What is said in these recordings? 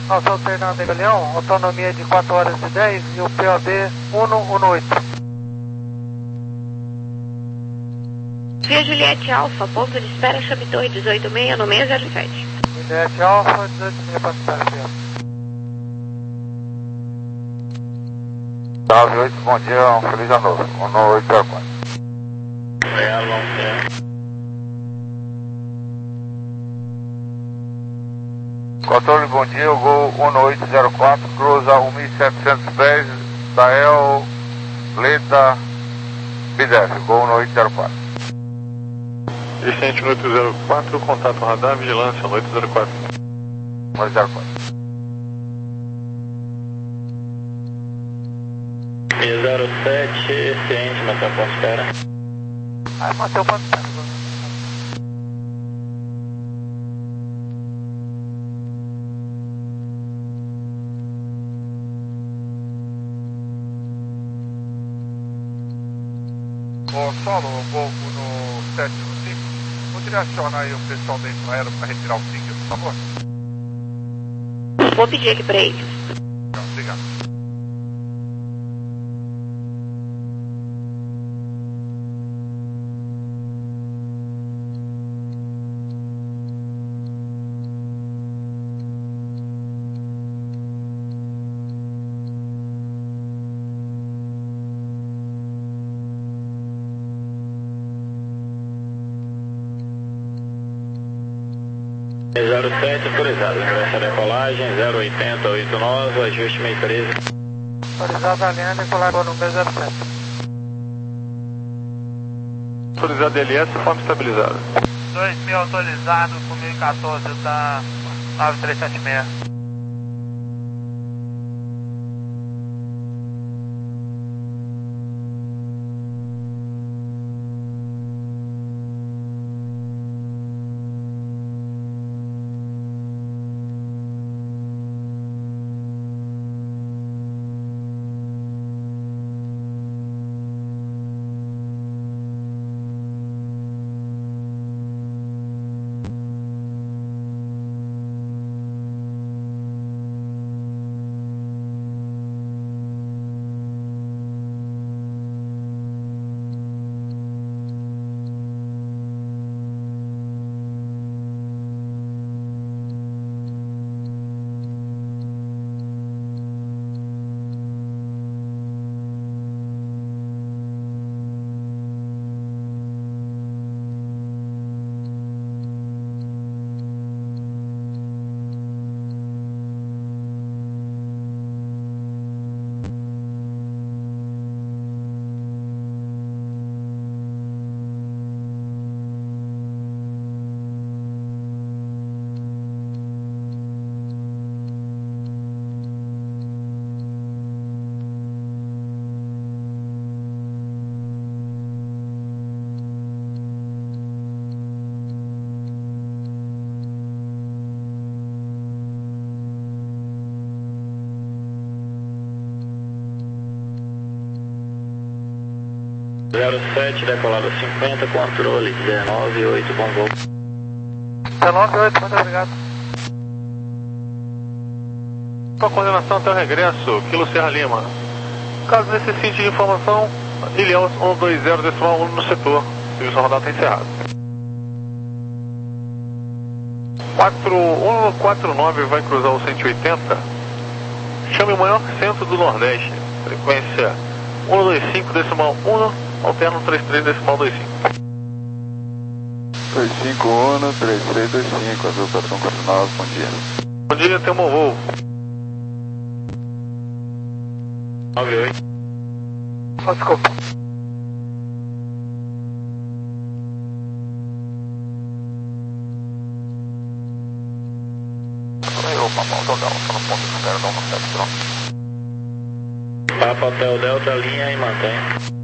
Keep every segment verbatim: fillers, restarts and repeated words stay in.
Nosso alternante Leão, autonomia de quatro horas e dez e o P O B cento e dezoito. Via Juliette Alfa, ponto de espera, chame Torre dezoito seis no seis zero sete. Juliette Alfa, dezoito seis para espera. nove oito, bom dia, um feliz ano novo, um oito zero quatro. É, bom dia. Controle, bom dia, o Gol um oito zero quatro, cruza mil e setecentos pés, Dael, Leda, Bidef, Gol um oito zero quatro. Vicente um oito zero quatro, contato radar, vigilância um oito zero quatro. um oito zero quatro. zero sete, ciente, mantém o ponto de espera. Aí mantém o ponto de espera. Ô, Solo, o Gol no sete cinco, poderia acionar aí o pessoal da Infraero para retirar o ticket, por favor? Vou pedir aqui para eles. Obrigado. zero sete, autorizado. Ingressa a decolagem, zero oitenta, oitenta e nove, ajuste meio treze. Autorizado a linha, decolagem no seis zero sete. Autorizado L S, forma estabilizada. dois mil autorizado, com mil e quatorze, tá nove três sete seis. zero sete, decolado cinquenta, controle dezenove oito, bom voo. dezenove oito, muito obrigado. Com a coordenação até o regresso, Kilo Serra Lima. Caso necessite de informação, Ilhéus um dois zero decimal um no setor. O serviço rodado está encerrado. quatro um quatro nove vai cruzar o cento e oitenta. Chame o maior centro do Nordeste. Frequência um dois cinco decimal um. Alterno trinta e três decimal vinte e cinco. dois cinco um, três três dois cinco, azul quatro um quatro nove, bom dia. Bom dia, tem um bom voo. nove oito. Oh, desculpa. Papa Hotel Delta, linha e mantém.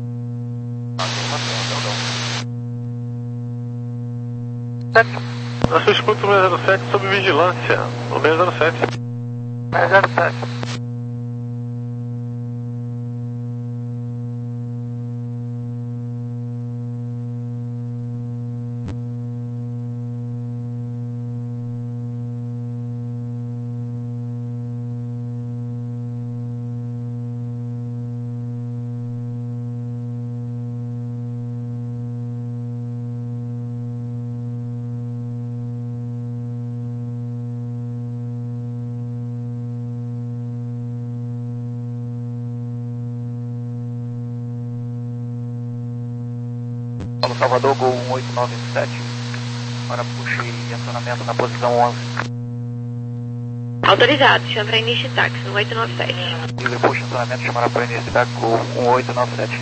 Na sua escuta no seis zero sete sob vigilância, no seis zero sete. seis zero sete. Paulo Salvador, Gol um oito nove sete, para push e acionamento na posição onze. Autorizado, chama para início de táxi, um oito nove sete. User push, acionamento, chamará para início de táxi, Gol um oito nove sete.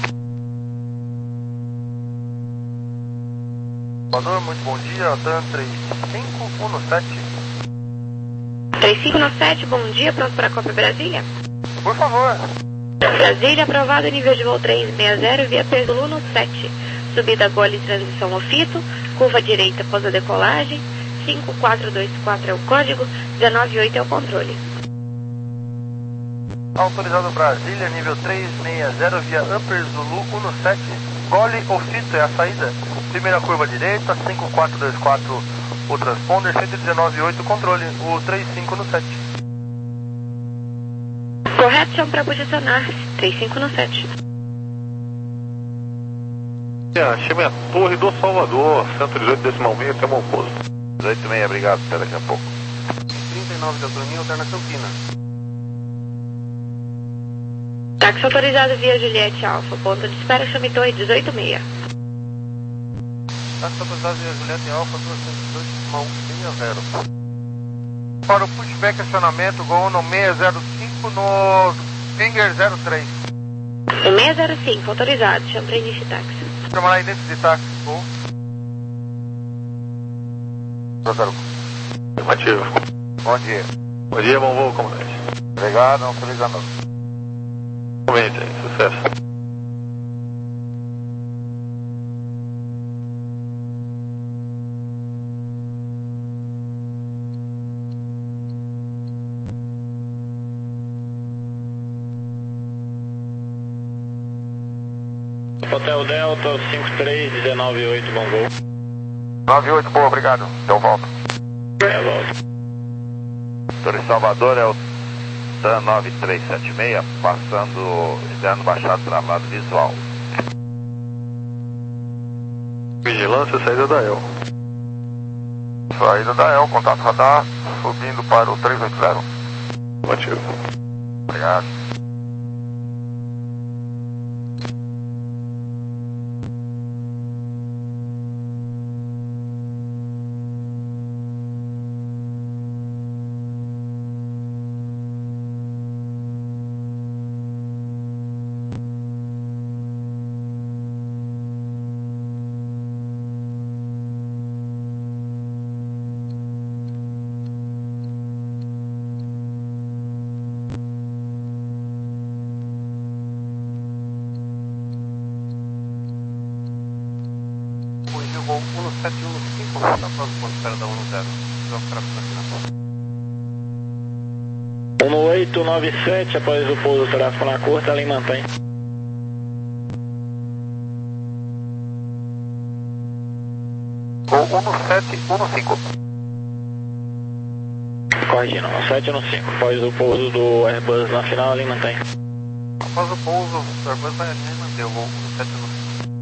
Salvador, muito bom dia, TAM três cinco um sete. três cinco nove sete, bom dia, pronto para a Copa Brasília? Por favor. Brasília, aprovado, nível de voo trezentos e sessenta, via Perluno sete. Subida Gole, transição Ofito, curva direita após a decolagem, cinco quatro dois quatro é o código, dezenove oito é o controle. Autorizado Brasília, nível trezentos e sessenta, via Upper Zulu sete. Gole Ofito é a saída. Primeira curva direita, cinco quatro dois quatro o transponder, cento e dezenove oito o controle, o três cinco no sete. Correto, chama para posicionar, três cinco no sete. Chame a Torre do Salvador, cento e dezoito decimal seis, até o posto. dezoito e seis, obrigado, até daqui a pouco. trinta e nove de autonomia, alterna Campina. Táxi autorizado via Juliette Alfa, ponto de espera, chame Torre dezoito e seis. Táxi autorizado via Juliette Alfa, duzentos e dezoito decimal sessenta. Para o pushback acionamento, Gol no seis zero cinco no Finger zero três. O seis zero cinco, autorizado, chama para início de táxi. Chamar aí dentro de táxi, Gol. Afirmativo. Bom dia. Bom dia, bom voo, comandante. Obrigado, um feliz ano. Comente aí, sucesso. Hotel Delta cinco três um nove oito, bom voo. nove oito, boa, obrigado. Então volta. É, volta. Torre Salvador é o TAM nove três sete seis, passando externo baixado travado visual. Vigilância, saída da E L. Saída da E L, contato radar, subindo para o três oito zero. Afirmativo. Obrigado. Corrigiu o voo um sete um cinco, está próximo ponto de espera da um zero. Vamos para a final. um oito nove sete, após o pouso do tráfego na curta, ela mantém. Gol um sete um cinco. Corrigindo, um sete um cinco, após o pouso do Airbus na final, ela mantém. Após o pouso, o Airbus vai manter o voo um sete um cinco.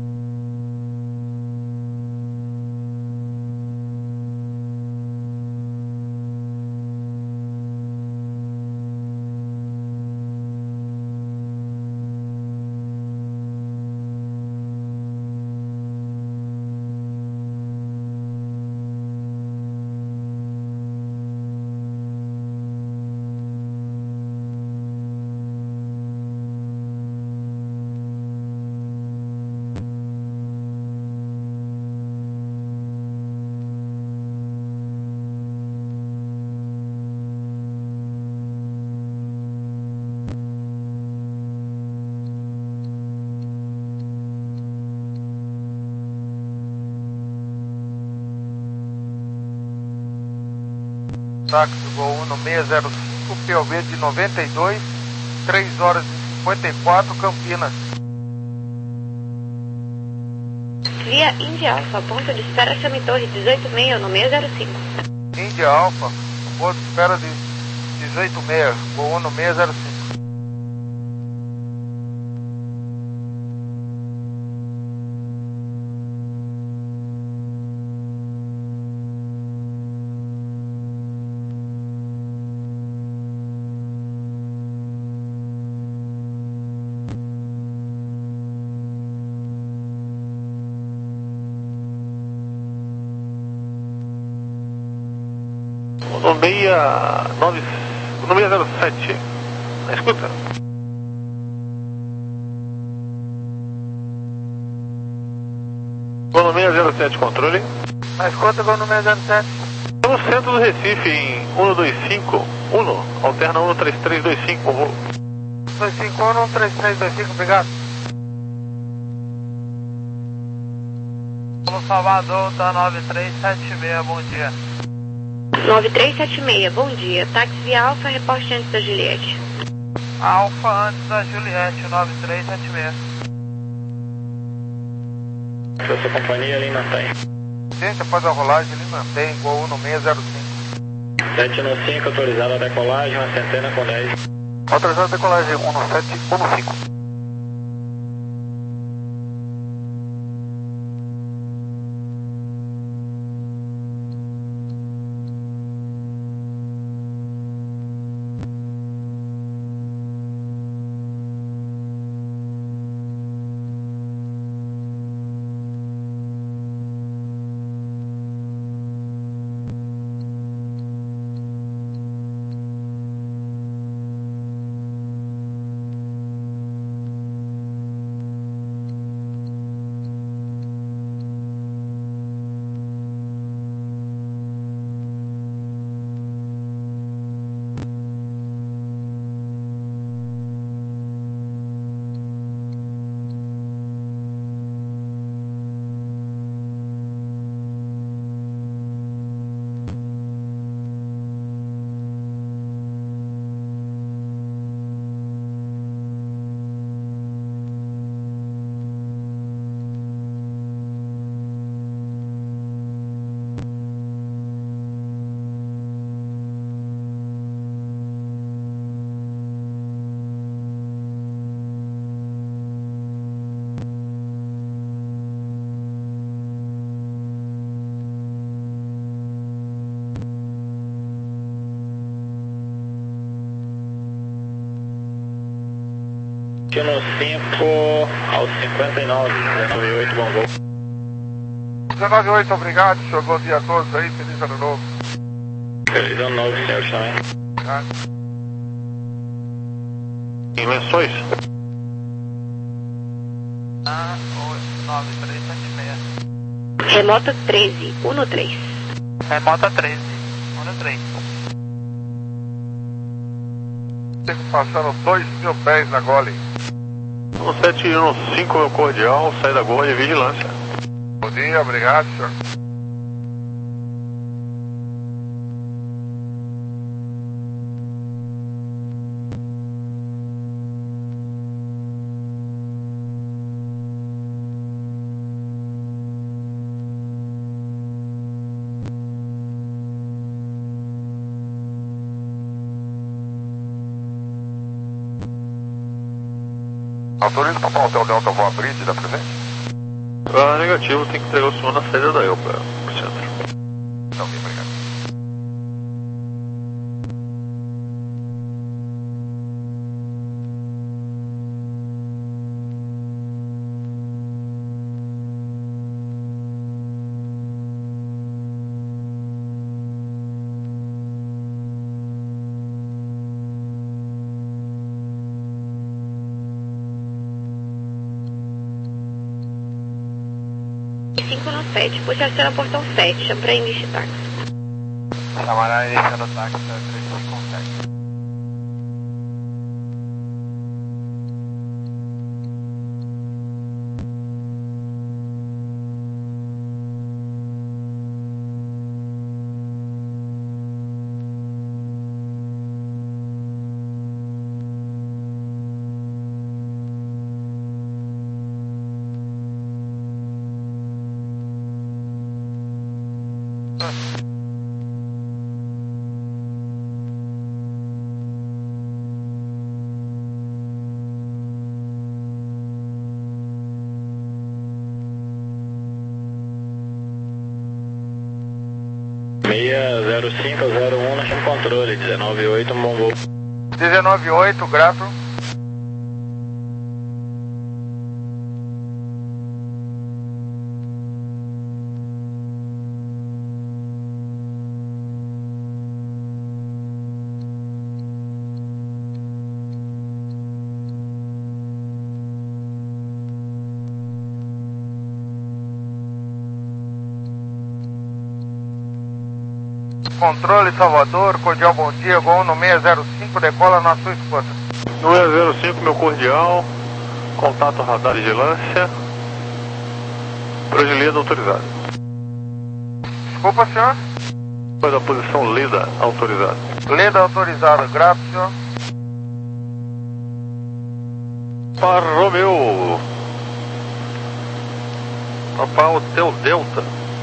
Táxi Gol um no seis zero cinco, P O B de noventa e dois, três horas e cinquenta e quatro, Campinas. Via Índia Alfa, ponto de espera, chame Torre dezoito e seis no seis zero cinco. Índia Alfa, ponto de espera de dezoito e seis, Gol um no seis zero cinco. no seis nove, no seis zero sete. Escuta. Gol no seis zero sete, controle. Na escuta, gol no seis zero sete. No centro do Recife, em um dois cinco, um, alterna um três três dois cinco, voo. dois cinco um, um três três dois cinco, obrigado. Pelo Salvador, tá nove três sete seis, bom dia. nove três sete seis, bom dia. Táxi Alfa, reporte antes da Juliette. Alfa antes da Juliette, nove três sete seis. Sua companhia ali mantém. Gente, após a rolagem, ele mantém igual um no seis zero cinco. sete no cinco, autorizada a decolagem, uma centena com dez. Autorizada a decolagem um no sete, um no cinco. No cinco ao cinquenta e nove, dezenove oito, bom voo. dezenove oito, obrigado, senhor. Bom dia a todos aí, feliz ano novo. Feliz ano novo, senhores também. Tá? Em Lençóis? Ah, nove três sete seis. Remota treze, um no três. Remota treze, um no três. Tenho passando dois mil pés na gole. No sete um cinco, meu cordial, sai da gorra de vigilância. Bom dia, obrigado, senhor. Autoriza para o Hotel Delta Voa Bridge da presente? Ah, negativo, tem que entregar o senhor na saída da Elpa, pro centro. Tá bem, obrigado. cinco no sete, pulsação portão sete, chama para início de táxi. Chamará iniciando o táxi três cinco sete. seis zero cinco zero um, nós temos controle, dezenove oito, um bom voo. dezenove oito, grato. Controle Salvador, cordial bom dia, Gol no seis zero cinco, decola na sua escuta. No seis zero cinco, meu cordial, contato radar de vigilância, Progelida autorizado. Desculpa, senhor? Foi da posição Leda autorizado. Leda autorizado, graças, senhor. Para Romeu, Papa Hotel Delta,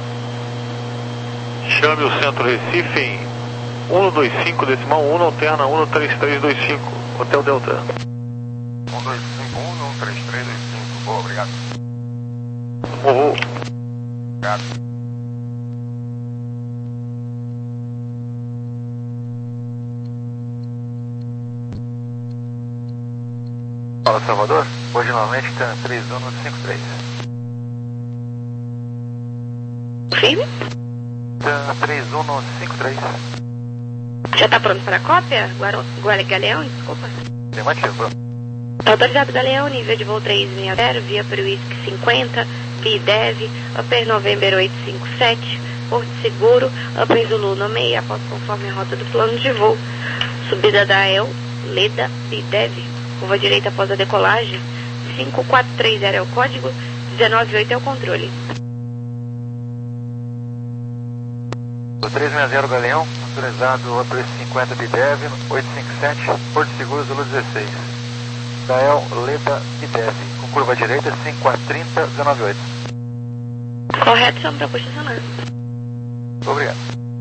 chame o centro Recife em um dois cinco decimal um, alterna um três três dois cinco, Hotel Delta. um dois cinco um, um três três dois cinco, boa, obrigado. Morro. Obrigado. Fala, Salvador. Originalmente tem três um cinco três. Firme? Tem três um cinco três. Já tá pronto para a cópia? Guaro... Guarda Galeão, desculpa. Afirmativo. Autorizado Galeão, nível de voo três seis zero, via para o Whisky cinquenta, B Dev, Upper November oito cinco sete, Porto Seguro, Upper Zulu no meio, após conforme a rota do plano de voo. Subida da El, Leda, B Dev, curva direita após a decolagem, cinco quatro três zero é o código, dezenove oito é o controle. três seis zero Galeão, autorizado Upper cinquenta B Dev, oito cinco sete, Porto Seguro Zulu dezesseis. Dael Leda B Dev, com curva direita cinco quatro três zero, dezenove oito. Correto, chama para posicionar. Obrigado.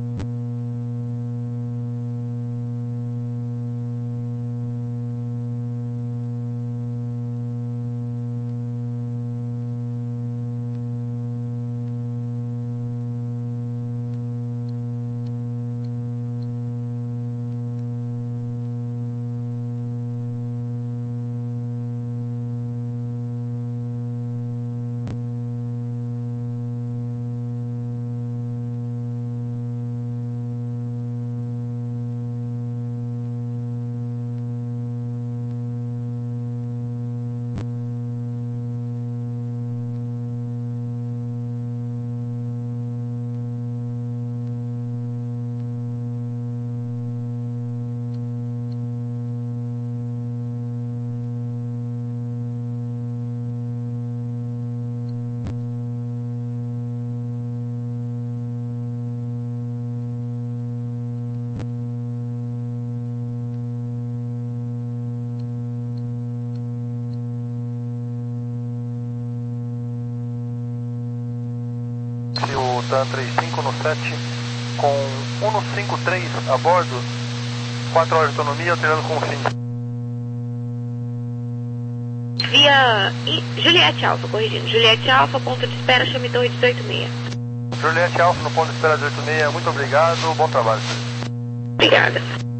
O TAN trinta e cinco no sete com cento e cinquenta e três a bordo, quatro horas de autonomia, alternando com o fim. Via I... Juliette Alfa, corrigindo. Juliette Alfa, ponto de espera, chame torre dezoito seis. Juliette Alfa no ponto de espera dezoito seis, muito obrigado, bom trabalho. Obrigada.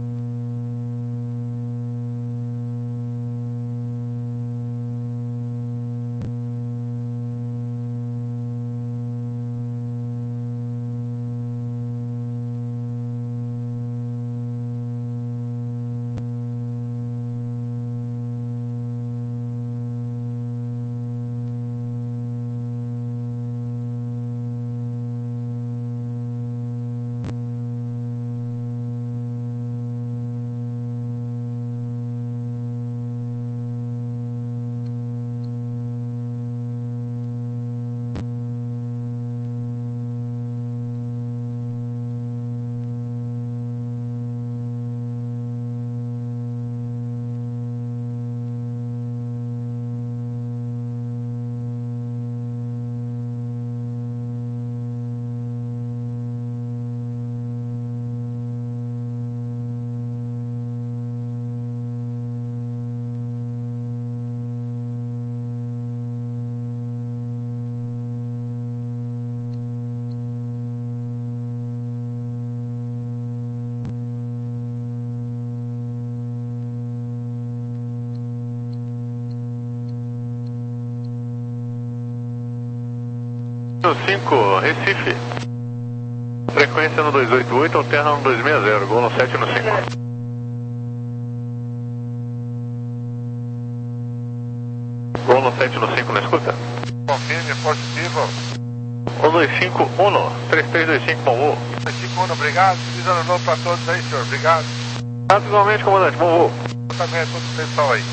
cinco, Recife. Frequência no dois oito oito, alterna no dois seis zero, Gol no sete no cinco. Gol no sete no cinco, na escuta? Confirme, positivo. um dois cinco um, três três dois cinco, bom voo. dois cinco um, obrigado. Feliz ano novo para todos aí, senhor. Obrigado. Igualmente, comandante, bom voo. Também é todo o pessoal aí.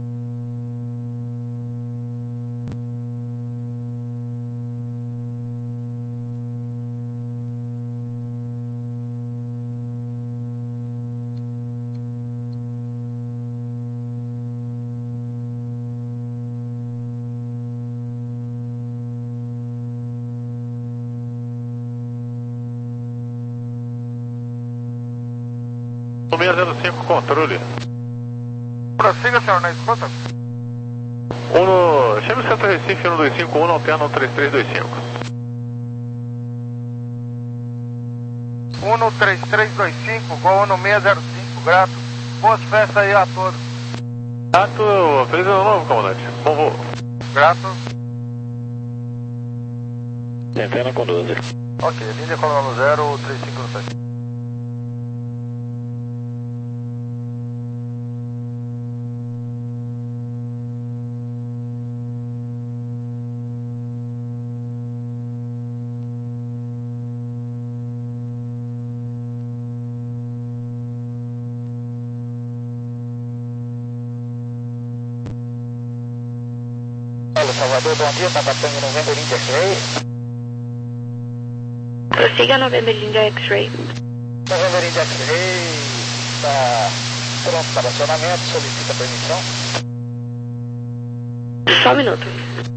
seis zero cinco, controle. Prossiga, senhor, na escuta. Uno, chame o Centro Recife um dois cinco um, alterno três três dois cinco. um três três dois cinco, Gol Uno seis zero cinco, grato. Boas festas aí a todos. Grato, feliz ano novo, comandante. Bom voo. Grato. Centena com doze. Ok, linha coluna zero, três cinco no sete. Salvador, bom dia, tá batendo November India X-Ray. Prossiga November India X-Ray. November India X-Ray está pronto para acionamento, solicita permissão. Só um minuto.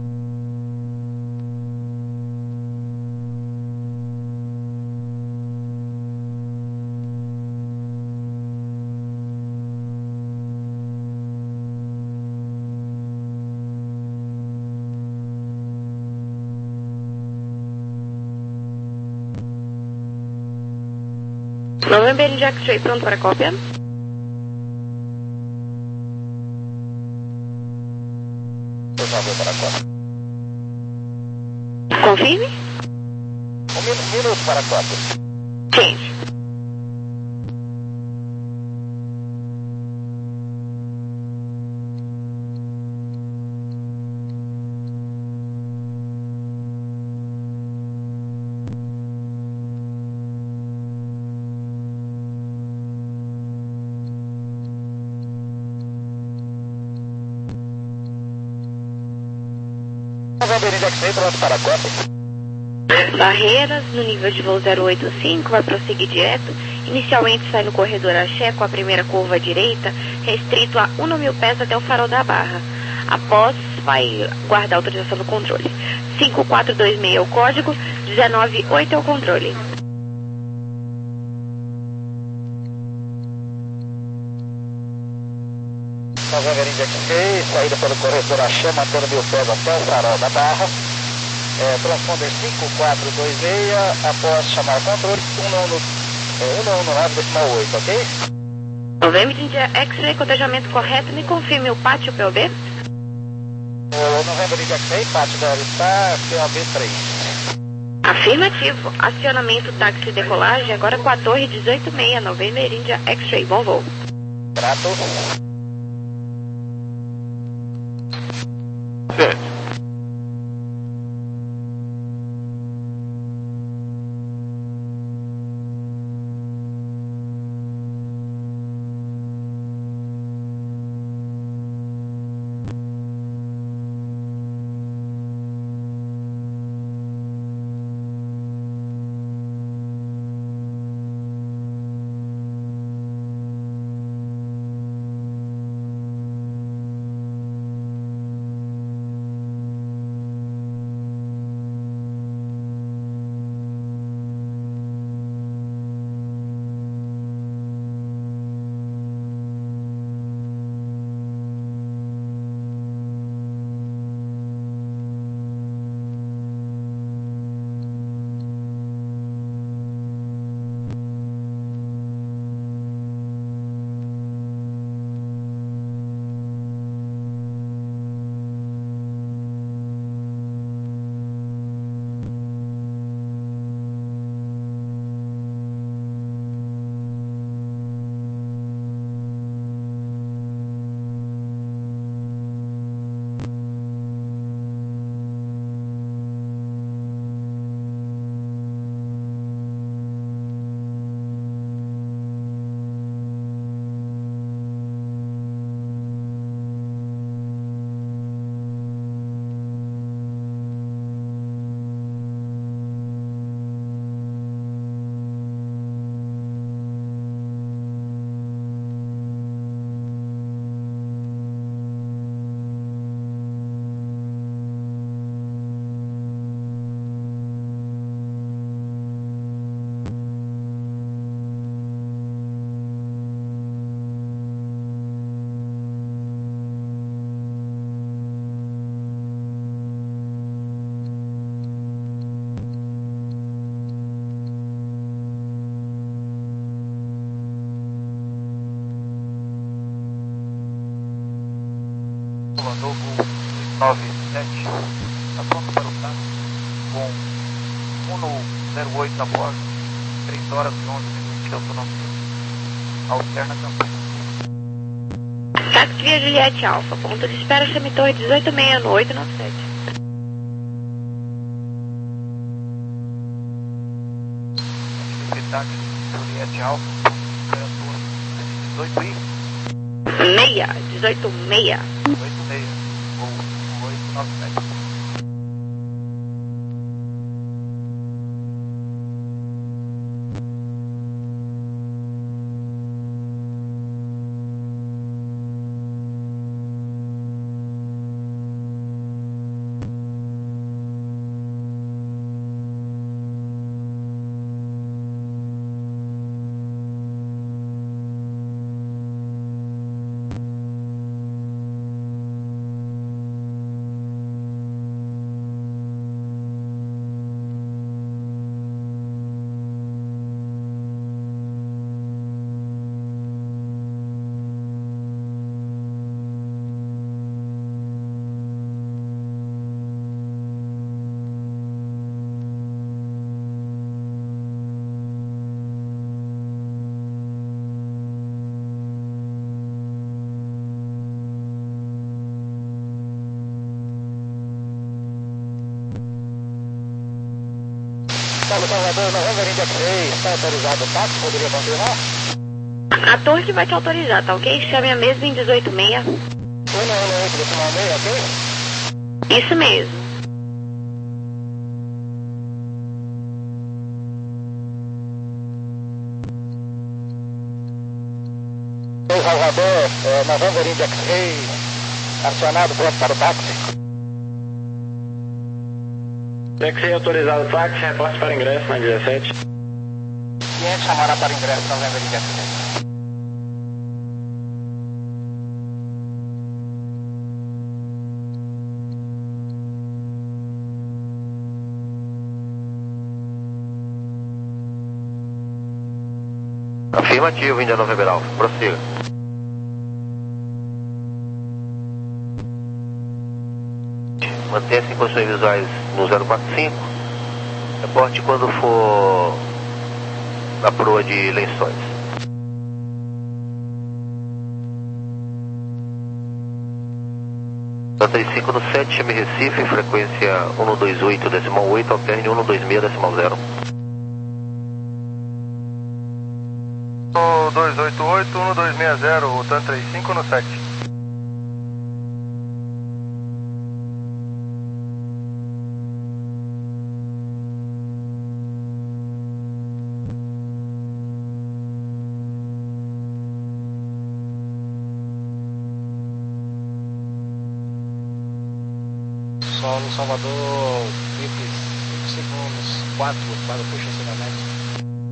November India X-Ray, pronto para cópia? Por favor, para a cópia. Confirme? Um min minuto para a cópia. Change. November India X-Ray, pronto para a cópia. Barreiras, no nível de voo zero oito cinco, vai prosseguir direto. Inicialmente sai no corredor Axé com a primeira curva à direita, restrito a um mil pés até o farol da Barra. Após, vai guardar a autorização do controle. cinco quatro dois seis é o código, dezenove oito é o controle. November India X-Ray, saída pelo corredor Axé, mantendo mil pés até o farol da Barra. É, transponder cinco quatro dois seis, após chamar o controle, um um nove decimal oito, ok? November India X-Ray, cotejamento correto, me confirme o pátio P O B? O November India X-Ray, pátio deve estar P O B três. Afirmativo, acionamento táxi e decolagem, agora com a torre dezoito seis, November India X-Ray, bom voo. Grato. Certo. Novo nove sete, está pronto para o táxi, com um zero oito a bordo, três horas e onze minutos de autonomia. Alterna campanha. Táxi via Juliette Alfa, ponto de espera, chame Torre dezoito sessenta e seis no oito nove sete. Táxi Juliette Alfa, dezoito e Meia, dezoito meia. oito seis, ou oito nove sete. Paulo Salvador, Novembro India três, está autorizado o táxi, poderia confirmar? A torre que vai te autorizar, tá ok? Chame a mesma em dezoito meia. um um oito, decimal meio, ok? Isso mesmo. Oi, Salvador, é, Novembro India três, acionado, pronto para o táxi. Táxi autorizado, táxi, reporte para ingresso na dezessete. Cliente chamará para ingresso Novembro India três. Afirmativo, Índia Novembro Alfa, prossiga. Mantenha-se em posições visuais no zero quatro cinco. Reporte quando for na proa de Lençóis. Santa cinco no sete, chame Recife, frequência um dois oito decimal oito, alterne um dois seis decimal zero. dois oito oito, um dois seis zero, voltando trinta e cinco no sete. Solo Salvador, V I P cinco segundos, quatro, para o estacionamento.